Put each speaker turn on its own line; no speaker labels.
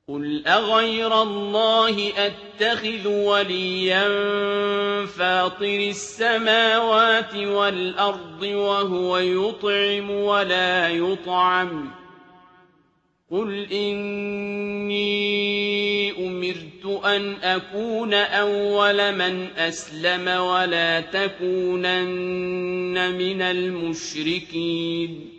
قُلْ أَغَيْرَ اللَّهِ أَتَّخِذُ وَلِيًّا فَاطِرِ السَّمَاوَاتِ وَالْأَرْضِ وَهُوَ يُطْعِمُ وَلَا يُطْعَمُ ۗ قُلْ إِنِّي أُمِرْتُ أَنْ أَكُونَ أَوَّلَ مَنْ أَسْلَمَ وَلَا تَكُونَنَّ مِنَ الْمُشْرِكِينَ